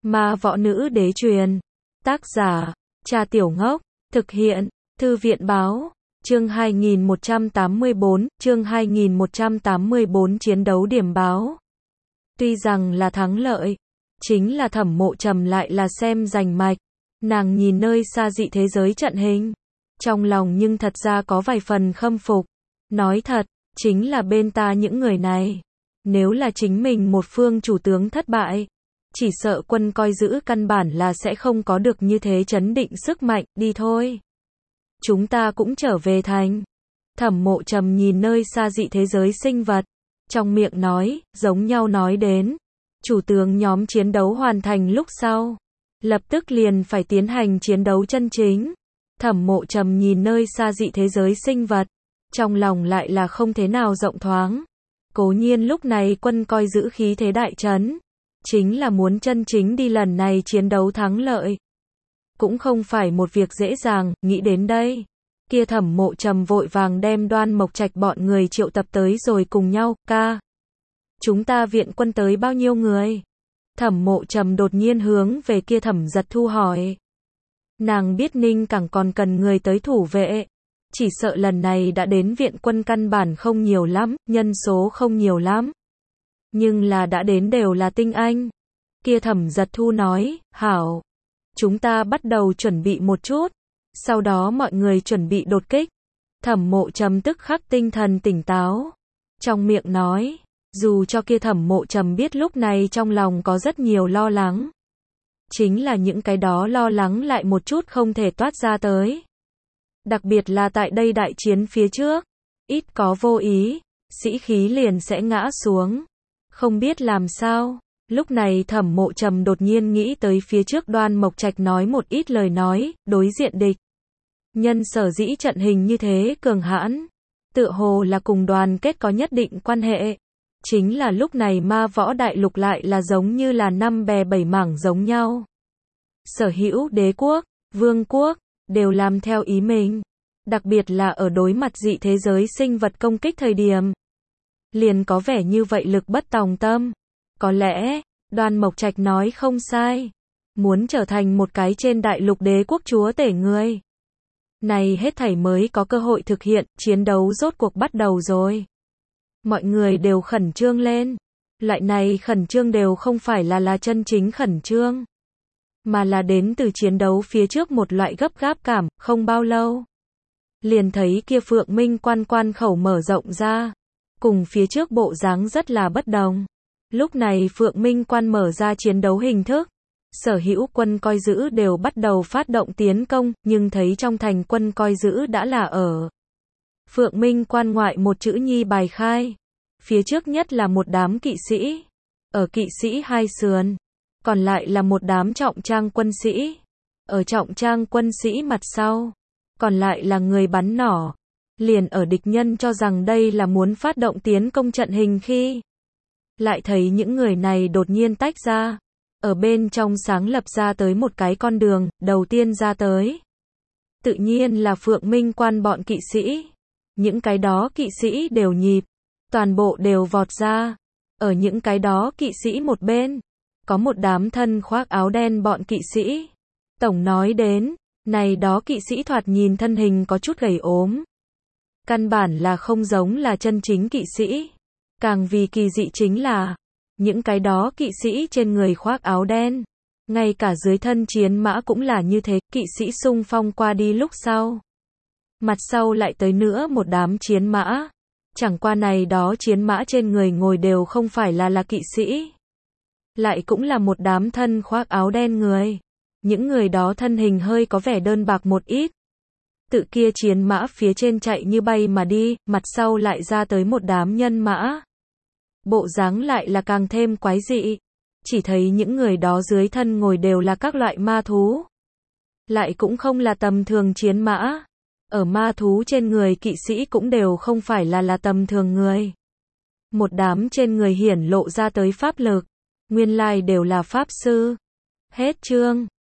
Ma võ nữ đế truyền. Tác giả, Cha Tiểu Ngốc. Thực hiện, Thư viện báo. Chương 2184, chiến đấu điểm báo. Tuy rằng là thắng lợi, chính là Thẩm Mộ Trầm lại là xem rành mạch. Nàng nhìn nơi xa dị thế giới trận hình, trong lòng nhưng thật ra có vài phần khâm phục. Nói thật, chính là bên ta những người này, nếu là chính mình một phương chủ tướng thất bại, chỉ sợ quân coi giữ căn bản là sẽ không có được như thế chấn định sức mạnh, đi thôi. Chúng ta cũng trở về thành. Thẩm Mộ Trầm nhìn nơi xa dị thế giới sinh vật, trong miệng nói, giống nhau nói đến. Chủ tướng nhóm chiến đấu hoàn thành lúc sau, lập tức liền phải tiến hành chiến đấu chân chính. Thẩm Mộ Trầm nhìn nơi xa dị thế giới sinh vật, trong lòng lại là không thế nào rộng thoáng. Cố nhiên lúc này quân coi giữ khí thế đại trấn, chính là muốn chân chính đi lần này chiến đấu thắng lợi, cũng không phải một việc dễ dàng. Nghĩ đến đây, kia Thẩm Mộ Trầm vội vàng đem Đoan Mộc Trạch bọn người triệu tập tới rồi cùng nhau. Ca, chúng ta viện quân tới bao nhiêu người? Thẩm Mộ Trầm đột nhiên hướng về kia Thẩm Giật Thu hỏi. Nàng biết Ninh Cảng còn cần người tới thủ vệ, chỉ sợ lần này đã đến viện quân căn bản không nhiều lắm, nhân số không nhiều lắm, nhưng là đã đến đều là tinh anh. Kia Thẩm Giật Thu nói, hảo, chúng ta bắt đầu chuẩn bị một chút, sau đó mọi người chuẩn bị đột kích. Thẩm Mộ Trầm tức khắc tinh thần tỉnh táo, trong miệng nói, dù cho kia Thẩm Mộ Trầm biết lúc này trong lòng có rất nhiều lo lắng, chính là những cái đó lo lắng lại một chút không thể toát ra tới. Đặc biệt là tại đây đại chiến phía trước, ít có vô ý, sĩ khí liền sẽ ngã xuống. Không biết làm sao, lúc này Thẩm Mộ Trầm đột nhiên nghĩ tới phía trước Đoan Mộc Trạch nói một ít lời nói, đối diện địch nhân sở dĩ trận hình như thế cường hãn, tựa hồ là cùng đoàn kết có nhất định quan hệ. Chính là lúc này Ma Võ Đại Lục lại là giống như là năm bè bảy mảng giống nhau. Sở hữu đế quốc, vương quốc, đều làm theo ý mình. Đặc biệt là ở đối mặt dị thế giới sinh vật công kích thời điểm, liền có vẻ như vậy lực bất tòng tâm. Có lẽ, Đoan Mộc Trạch nói không sai. Muốn trở thành một cái trên đại lục đế quốc chúa tể người, này hết thảy mới có cơ hội thực hiện. Chiến đấu rốt cuộc bắt đầu rồi. Mọi người đều khẩn trương lên. Loại này khẩn trương đều không phải là chân chính khẩn trương, mà là đến từ chiến đấu phía trước một loại gấp gáp cảm. Không bao lâu, liền thấy kia Phượng Minh quan khẩu mở rộng ra, cùng phía trước bộ dáng rất là bất đồng. Lúc này Phượng Minh quan mở ra chiến đấu hình thức, sở hữu quân coi giữ đều bắt đầu phát động tiến công, nhưng thấy trong thành quân coi giữ đã là ở Phượng Minh quan ngoại một chữ nhi bài khai. Phía trước nhất là một đám kỵ sĩ, ở kỵ sĩ hai sườn, còn lại là một đám trọng trang quân sĩ, ở trọng trang quân sĩ mặt sau, còn lại là người bắn nỏ. Liền ở địch nhân cho rằng đây là muốn phát động tiến công trận hình khi, lại thấy những người này đột nhiên tách ra, ở bên trong sáng lập ra tới một cái con đường. Đầu tiên ra tới, tự nhiên là Phượng Minh quan bọn kỵ sĩ. Những cái đó kỵ sĩ đều nhịp, toàn bộ đều vọt ra. Ở những cái đó kỵ sĩ một bên, có một đám thân khoác áo đen bọn kỵ sĩ. Tổng nói đến, này đó kỵ sĩ thoạt nhìn thân hình có chút gầy ốm, căn bản là không giống là chân chính kỵ sĩ. Càng vì kỳ dị chính là, những cái đó kỵ sĩ trên người khoác áo đen, ngay cả dưới thân chiến mã cũng là như thế. Kỵ sĩ xung phong qua đi lúc sau, mặt sau lại tới nữa một đám chiến mã. Chẳng qua này đó chiến mã trên người ngồi đều không phải là kỵ sĩ, lại cũng là một đám thân khoác áo đen người. Những người đó thân hình hơi có vẻ đơn bạc một ít. Tự kia chiến mã phía trên chạy như bay mà đi, mặt sau lại ra tới một đám nhân mã. Bộ dáng lại là càng thêm quái dị. Chỉ thấy những người đó dưới thân ngồi đều là các loại ma thú, lại cũng không là tầm thường chiến mã. Ở ma thú trên người kỵ sĩ cũng đều không phải là tầm thường người. Một đám trên người hiển lộ ra tới pháp lực, nguyên lai đều là pháp sư. Hết chương.